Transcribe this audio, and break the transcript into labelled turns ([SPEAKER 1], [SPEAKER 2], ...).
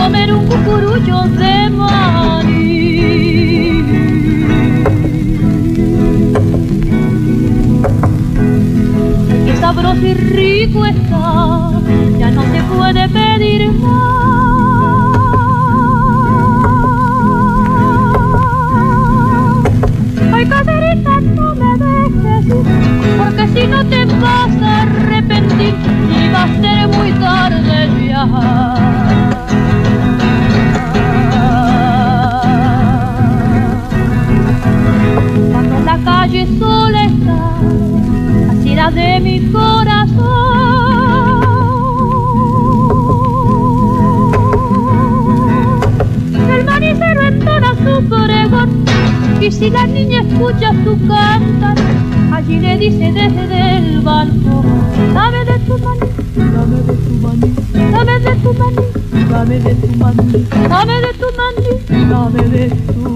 [SPEAKER 1] comer un cucurucho de maní. Qué sabroso y rico está, ya no se puede pedir más. Ay, caderita, no me dejes ir, porque si no te vas a arrepentir y va a ser muy tarde viajar. Cuando la calle sola está, así la de mi corazón, el manicero entona su pregón, y si la niña escucha su cantar, allí le dice desde el balcón: dame de tu maní, dame de tu maní, dame de tu maní, dame de tu maní, dame de tu maní, dame de tu